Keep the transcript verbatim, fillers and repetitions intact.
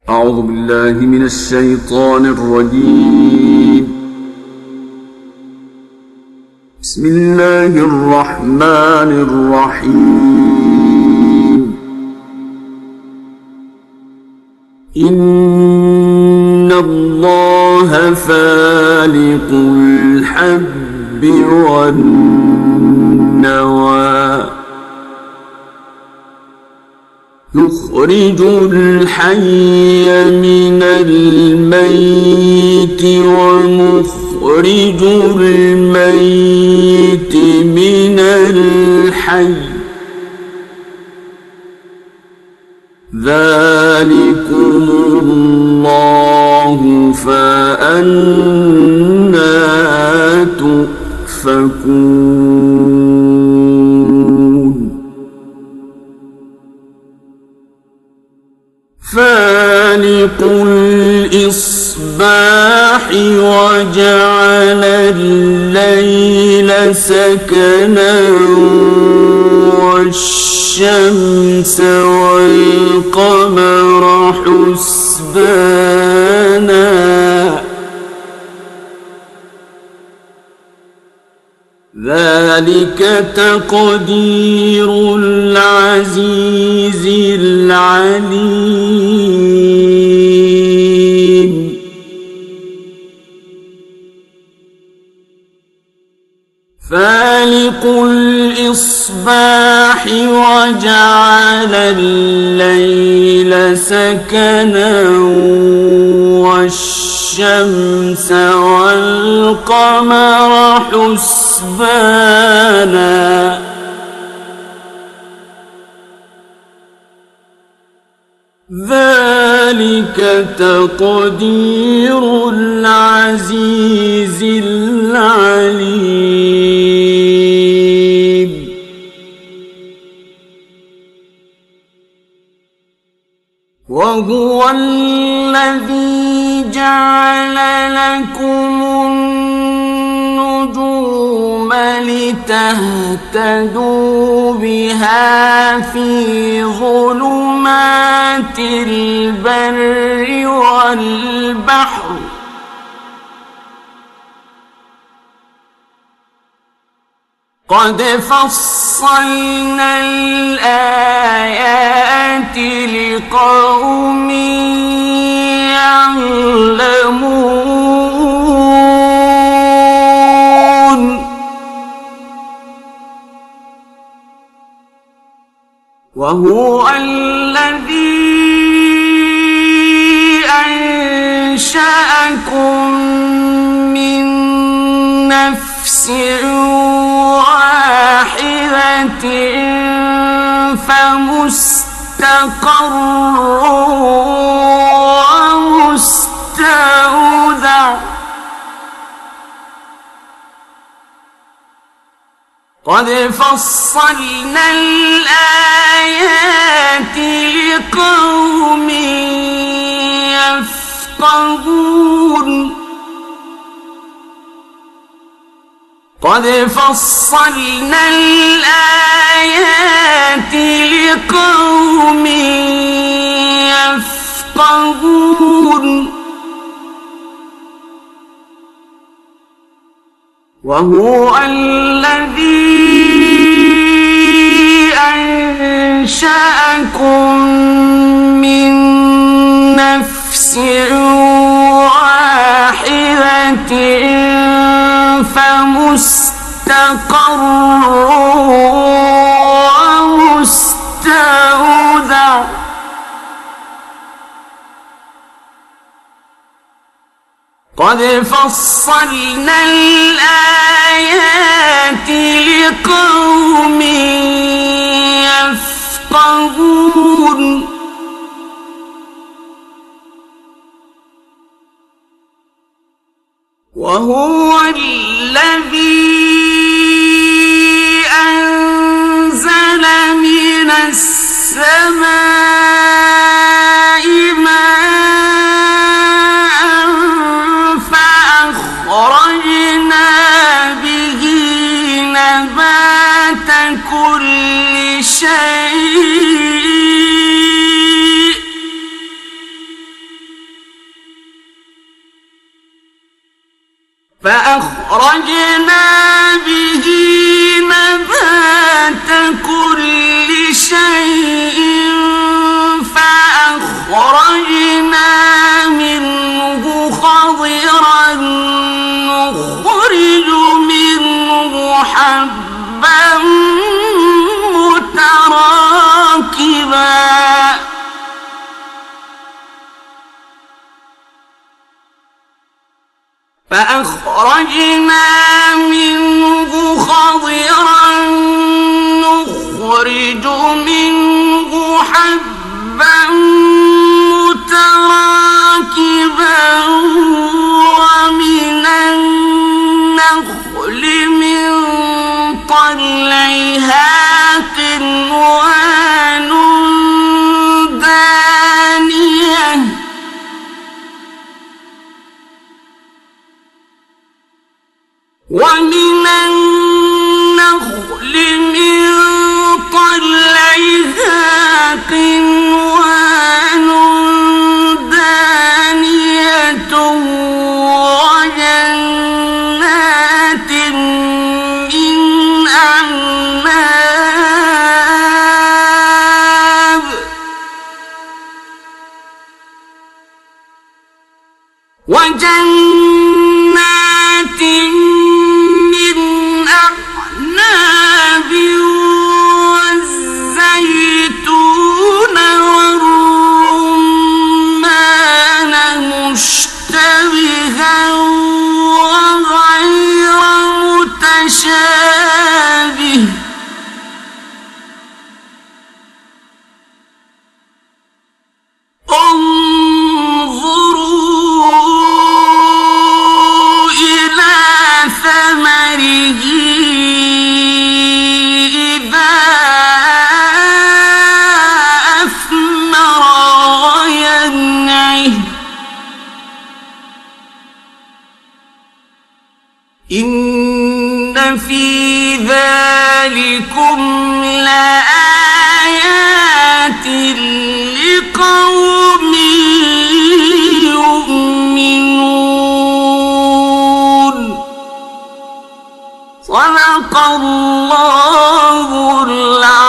أعوذ بالله من الشيطان الرجيم. بسم الله الرحمن الرحيم. إن الله فالق الحب والنوى يخرج الحي من الميت ومخرج الميت من الحي ذلكم الله فأنى تؤفكون. فالق الإصباح وجعل الليل سكنا والشمس والقمر حسبانا ذلك تقدير العزيز العليم. فالق الإصباح وجعل الليل سكنا والشمس والقمر حسبانا ذلك تقدير العزيز العليم. وهو الذي جعل لكم النجوم لتهتدوا بها في ظلمات البر والبحر قد فصلنا الآيات لقوم يعلمون. وهو الذي أنشأكم من نفس واحدة فمستقر ومستودع قد فصلنا الآيات لقوم يفقهون. قد فصلنا الآيات لقوم يفقهون. وهو الذي أنشأكم من نفس واحدة فمستقر ومستودع قد فصلنا الآيات لقوم يفقهون. وهو الذي أنزل من السماء ماء فأخرجنا به نبات كل شيء فأخرجنا به نبات كل شيء فأخرجنا منه خضرا نخرج منه حبا متراكبا فأخرجنا منه خضرا نخرج منه حبا متراكبا ومن النخل من طلعها قنوان دانية ومن النخل من طلعها قنوان دانية وجنات من أعناب وجنات من أعناب والزيتون والرمان مشتبها وغير متشابه انظروا إلى ثمره إذا أثمر وينعه إن في ذلكم لآيات لقوم يؤمنون. صدق الله العظيم.